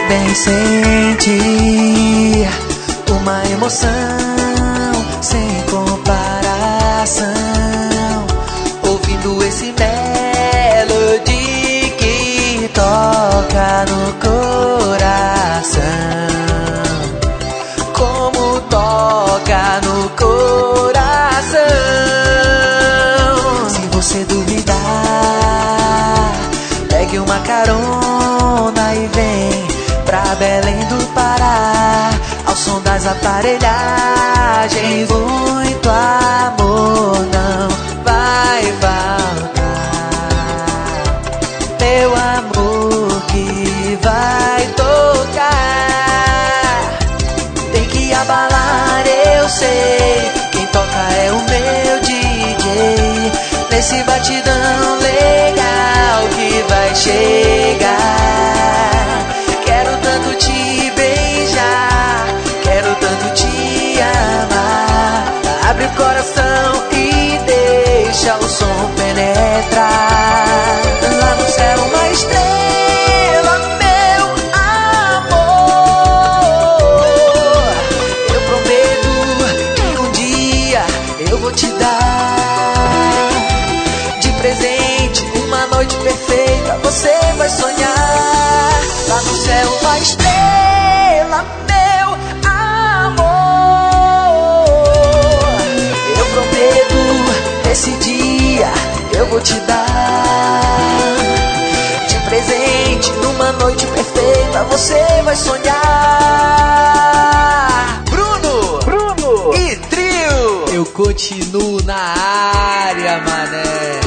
bem sentir uma emoção sem comparação, ouvindo esse melody que toca no coração, como toca no coração. Se você duvidar, pegue uma carona e vem pra Belém do Pará, ao som das aparelhagens. Muito amor não vai faltar, meu amor que vai tocar. Tem que abalar, eu sei, quem toca é o meu DJ, nesse batidão legal que vai chegar. Quero tanto te beijar, quero tanto te amar. Abre o coração e deixa o som penetrar. Lá no céu uma estrela, meu amor. Eu prometo que um dia eu vou te dar de presente uma noite perfeita, você vai sonhar. Lá no céu uma estrela, meu amor. Eu prometo, esse dia eu vou te dar de presente numa noite perfeita, você vai sonhar. Bruno e Trio, eu continuo na área, mané.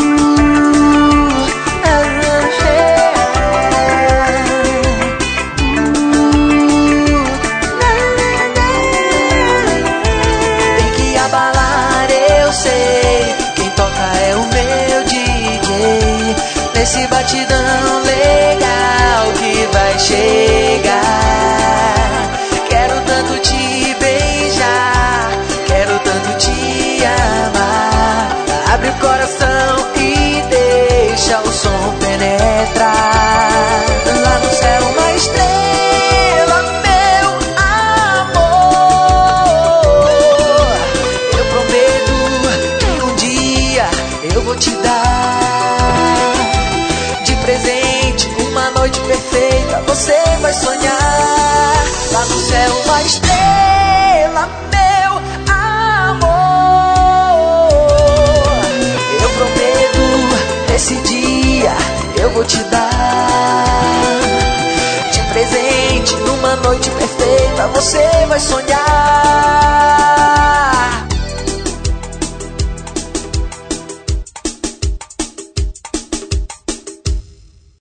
Esse batidão legal que vai chegar. Quero tanto te beijar, quero tanto te amar. Abre o coração e deixa o som penetrar. Lá no céu uma estrela, meu amor. Eu prometo que um dia eu vou te dar presente, uma noite perfeita, você vai sonhar. Lá no céu uma estrela, meu amor. Eu prometo, esse dia eu vou te dar de presente, numa noite perfeita, você vai sonhar.